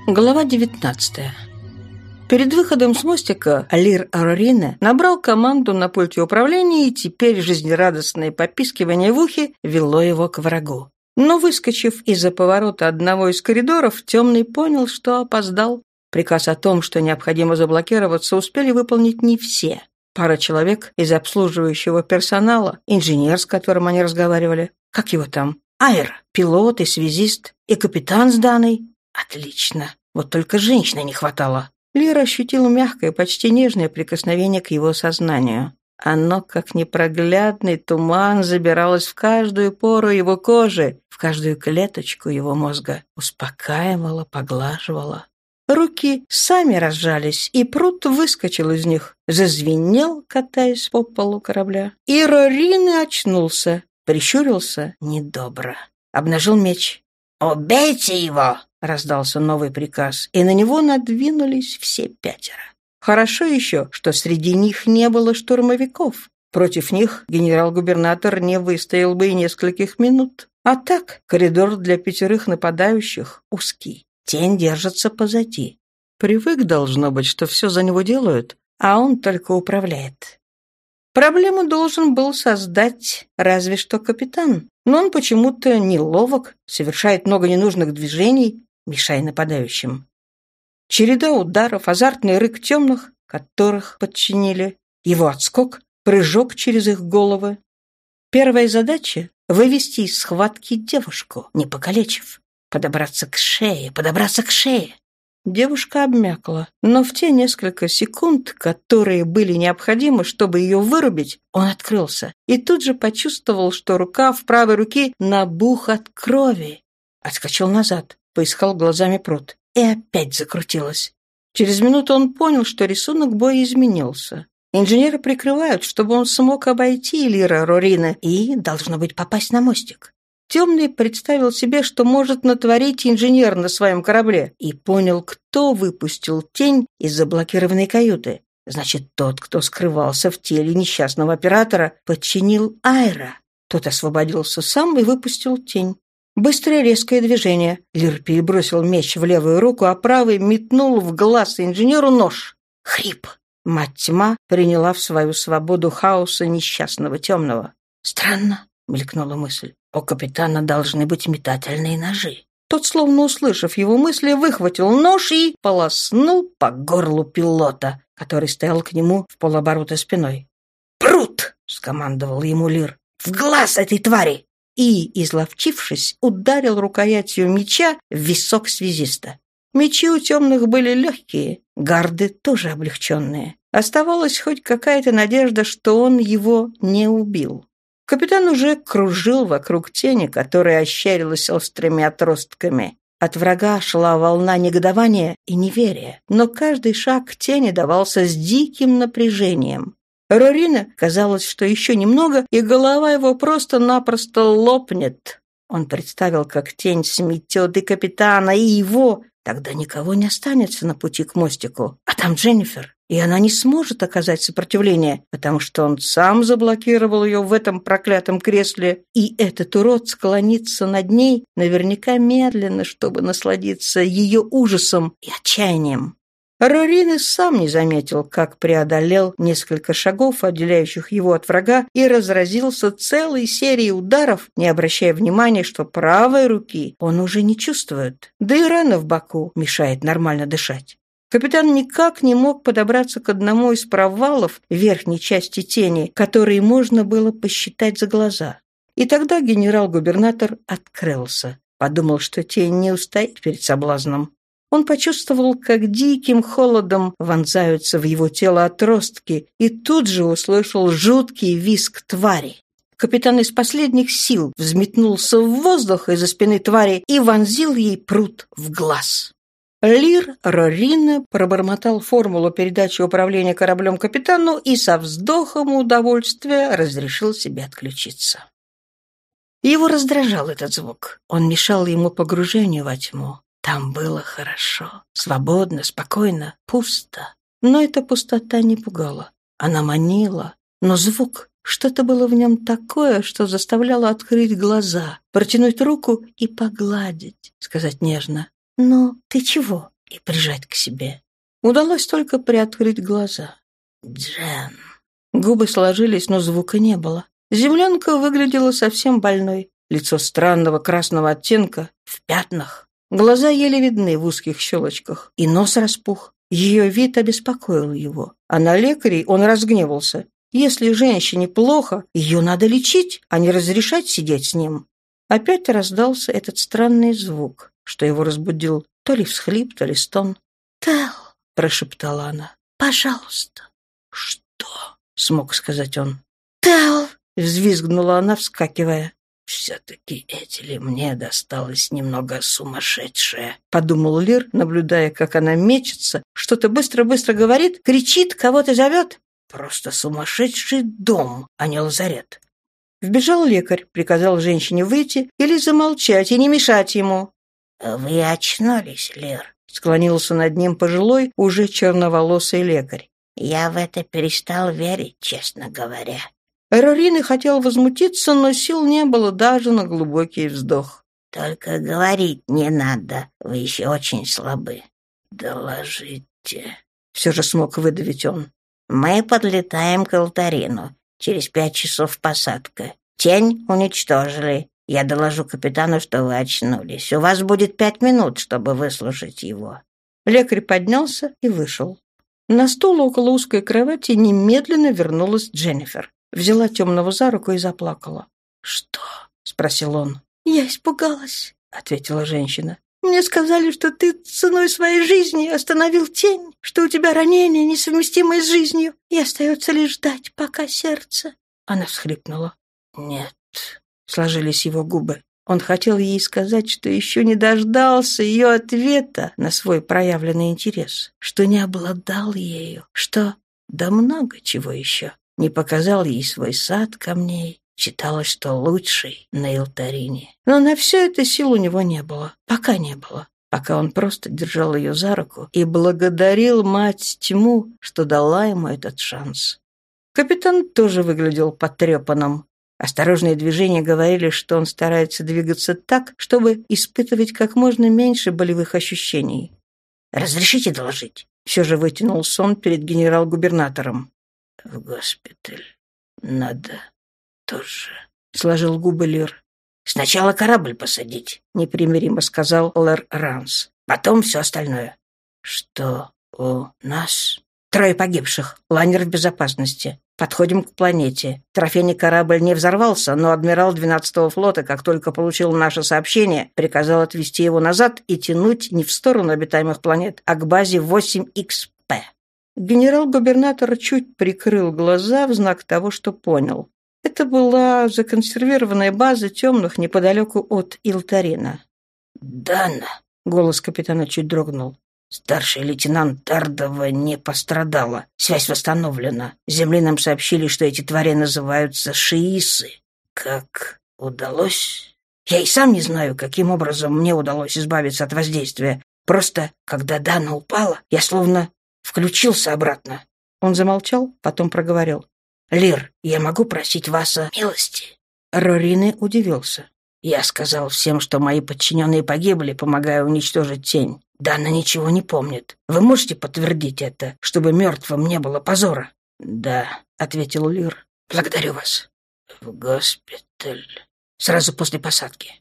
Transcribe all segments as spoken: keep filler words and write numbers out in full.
Глава девятнадцатая. Перед выходом с мостика Лир Роррине набрал команду на пульте управления, и теперь жизнерадостное попискивание в ухе вело его к врагу. Но, выскочив из-за поворота одного из коридоров, Темный понял, что опоздал. Приказ о том, что необходимо заблокироваться, успели выполнить не все. Пара человек из обслуживающего персонала, инженер, с которым они разговаривали. Как его там? Айр, пилот и связист, и капитан с Даной. Отлично. Вот только женщины не хватало. Лир ощутил мягкое, почти нежное прикосновение к его сознанию. Оно, как непроглядный туман, забиралось в каждую пору его кожи, в каждую клеточку его мозга, успокаивало, поглаживало. Руки сами разжались, и прут выскочил из них, зазвенел, катаясь по полу корабля. И Роррине очнулся, прищурился недобро, обнажил меч. «Убейте его!» — раздался новый приказ, и на него надвинулись все пятеро. Хорошо еще, что среди них не было штурмовиков. Против них генерал-губернатор не выстоял бы и нескольких минут. А так, коридор для пятерых нападающих узкий. Тень держится позади. Привык, должно быть, что все за него делают, а он только управляет. Проблему должен был создать разве что капитан, но он почему-то неловок, совершает много ненужных движений, мешая нападающим. Череда ударов, азартный рык темных, которых подчинили, его отскок, прыжок через их головы. Первая задача — вывести из схватки девушку, не покалечив. Подобраться к шее, подобраться к шее. Девушка обмякла, но в те несколько секунд, которые были необходимы, чтобы ее вырубить, он открылся и тут же почувствовал, что рука в правой руке набух от крови. Отскочил назад, поискал глазами прут, и опять закрутилась. Через минуту он понял, что рисунок боя изменился. Инженеры прикрывают, чтобы он смог обойти Лира Роррине и, должно быть, попасть на мостик. Темный представил себе, что может натворить инженер на своем корабле, и понял, кто выпустил тень из заблокированной каюты. Значит, тот, кто скрывался в теле несчастного оператора, подчинил Айра. Тот освободился сам и выпустил тень. Быстрое резкое движение. Лир перебросил меч в левую руку, а правый метнул в глаз инженеру нож. Хрип. Мать тьма приняла в свою свободу хаоса несчастного темного. «Странно», — мелькнула мысль. «У капитана должны быть метательные ножи». Тот, словно услышав его мысли, выхватил нож и полоснул по горлу пилота, который стоял к нему в полоборота спиной. «Прут!» — скомандовал ему Лир. «В глаз этой твари!» И, изловчившись, ударил рукоятью меча в висок связиста. Мечи у темных были легкие, гарды тоже облегченные. Оставалась хоть какая-то надежда, что он его не убил. Капитан уже кружил вокруг тени, которая ощерилась острыми отростками. От врага шла волна негодования и неверия, но каждый шаг к тени давался с диким напряжением. Роррине казалось, что еще немного, и голова его просто-напросто лопнет. Он представил, как тень сметет и капитана, и его. Тогда никого не останется на пути к мостику. А там Дженнифер, и она не сможет оказать сопротивление, потому что он сам заблокировал ее в этом проклятом кресле, и этот урод склонится над ней наверняка медленно, чтобы насладиться ее ужасом и отчаянием. Роррине сам не заметил, как преодолел несколько шагов, отделяющих его от врага, и разразился целой серией ударов, не обращая внимания, что правой руки он уже не чувствует, да и рана в боку мешает нормально дышать. Капитан никак не мог подобраться к одному из провалов верхней части тени, которые можно было посчитать за глаза. И тогда генерал-губернатор открылся, подумал, что тень не устоит перед соблазном. Он почувствовал, как диким холодом вонзаются в его тело отростки, и тут же услышал жуткий визг твари. Капитан из последних сил взметнулся в воздух из-за спины твари и вонзил ей прут в глаз. Лир Роррине пробормотал формулу передачи управления кораблем капитану и со вздохом удовольствия разрешил себе отключиться. Его раздражал этот звук. Он мешал ему погружению во тьму. Там было хорошо, свободно, спокойно, пусто. Но эта пустота не пугала. Она манила. Но звук, что-то было в нем такое, что заставляло открыть глаза, протянуть руку и погладить, сказать нежно: «Ну, ты чего?» и прижать к себе. Удалось только приоткрыть глаза. «Джен». Губы сложились, но звука не было. Землянка выглядела совсем больной. Лицо странного красного оттенка, в пятнах. Глаза еле видны в узких щелочках, и нос распух. Ее вид обеспокоил его. А на лекарей он разгневался. Если женщине плохо, ее надо лечить, а не разрешать сидеть с ним. Опять раздался этот странный звук, что его разбудил то ли всхлип, то ли стон. «Тел», — прошептала она, — «пожалуйста». «Что?» — смог сказать он. «Тел», — взвизгнула она, вскакивая. «Все-таки Этели мне досталась немного сумасшедшая», — подумал Лир, наблюдая, как она мечется, что-то быстро-быстро говорит, кричит, кого-то зовет. Просто сумасшедший дом, а не лазарет. Вбежал лекарь, приказал женщине выйти или замолчать и не мешать ему. «Вы очнулись, Лир», — склонился над ним пожилой, уже черноволосый лекарь. «Я в это перестал верить, честно говоря». Рорин хотел возмутиться, но сил не было даже на глубокий вздох. «Только говорить не надо, вы еще очень слабы». «Доложите», — все же смог выдавить он. «Мы подлетаем к Алтарину. Через пять часов посадка. Тень уничтожили. Я доложу капитану, что вы очнулись. У вас будет пять минут, чтобы выслушать его». Лекарь поднялся и вышел. На стул около узкой кровати немедленно вернулась Дженнифер. Взяла темного за руку и заплакала. «Что?» — спросил он. «Я испугалась», — ответила женщина. «Мне сказали, что ты ценой своей жизни остановил тень, что у тебя ранение, несовместимое с жизнью, и остается лишь ждать, пока сердце...» Она всхлипнула. «Нет», — сложились его губы. Он хотел ей сказать, что еще не дождался ее ответа на свой проявленный интерес, что не обладал ею, что... да много чего еще. Не показал ей свой сад камней. Считалось, что лучший на Илтарине. Но на все это сил у него не было. Пока не было. Пока он просто держал ее за руку и благодарил мать тьму, что дала ему этот шанс. Капитан тоже выглядел потрепанным. Осторожные движения говорили, что он старается двигаться так, чтобы испытывать как можно меньше болевых ощущений. «Разрешите доложить?» Все же вытянулся он перед генерал-губернатором. «В госпиталь надо тоже», — сложил губы Лир. «Сначала корабль посадить», — непримиримо сказал Лэр Ранс. «Потом все остальное». «Что у нас?» «Трое погибших. Лайнер в безопасности. Подходим к планете. Трофейный корабль не взорвался, но адмирал двенадцатого флота, как только получил наше сообщение, приказал отвезти его назад и тянуть не в сторону обитаемых планет, а к базе восемь икс пэ». Генерал-губернатор чуть прикрыл глаза в знак того, что понял. Это была законсервированная база темных неподалеку от Илтарина. «Дана!» — голос капитана чуть дрогнул. «Старший лейтенант Тардова не пострадала. Связь восстановлена. С Земли нам сообщили, что эти твари называются шиисы. Как удалось? Я и сам не знаю, каким образом мне удалось избавиться от воздействия. Просто, когда Дана упала, я словно включился обратно». Он замолчал, потом проговорил. «Лир, я могу просить вас о милости?» Рорины удивился. «Я сказал всем, что мои подчиненные погибли, помогая уничтожить тень. Дана ничего не помнит. Вы можете подтвердить это, чтобы мертвым не было позора?» «Да», — ответил Лир. «Благодарю вас». «В госпиталь. Сразу после посадки».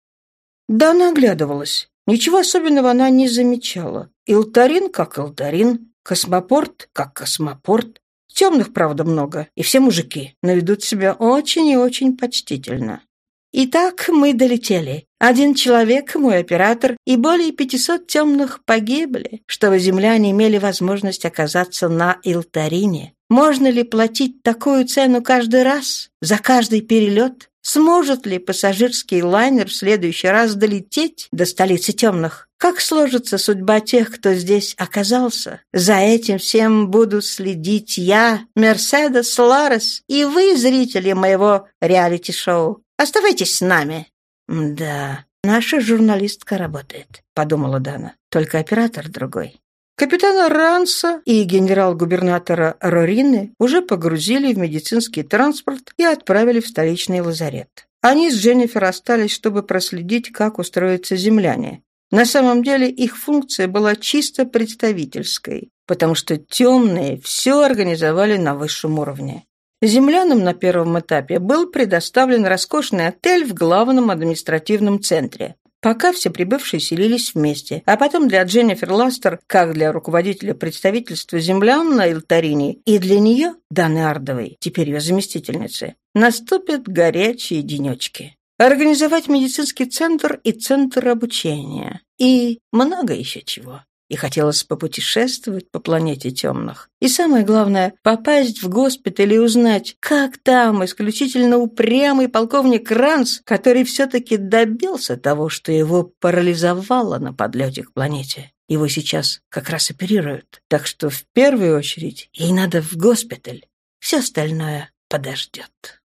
Дана оглядывалась. Ничего особенного она не замечала. Илтарин как Илтарин, космопорт как космопорт. Темных, правда, много, и все мужики, но ведут себя очень и очень почтительно. «Итак, мы долетели. Один человек, мой оператор, и более пятисот темных погибли, чтобы земляне имели возможность оказаться на Илтарине. Можно ли платить такую цену каждый раз, за каждый перелет? Сможет ли пассажирский лайнер в следующий раз долететь до столицы темных? Как сложится судьба тех, кто здесь оказался? За этим всем буду следить я, Мерседес Ларес, и вы, зрители моего реалити-шоу. Оставайтесь с нами». «Да, наша журналистка работает», — подумала Дана. «Только оператор другой». Капитана Ранса и генерал-губернатора Рорины уже погрузили в медицинский транспорт и отправили в столичный лазарет. Они с Дженнифер остались, чтобы проследить, как устроятся земляне. На самом деле их функция была чисто представительской, потому что темные все организовали на высшем уровне. Землянам на первом этапе был предоставлен роскошный отель в главном административном центре. Пока все прибывшие селились вместе, а потом для Дженнифер Ластер, как для руководителя представительства землян на Эльтарине, и для нее, Даны Ардовой, теперь ее заместительницы, наступят горячие денечки. Организовать медицинский центр и центр обучения. И много еще чего. И хотелось попутешествовать по планете темных. И самое главное, попасть в госпиталь и узнать, как там исключительно упрямый полковник Ранс, который все-таки добился того, что его парализовало на подлете к планете. Его сейчас как раз оперируют. Так что в первую очередь ей надо в госпиталь. Все остальное подождет.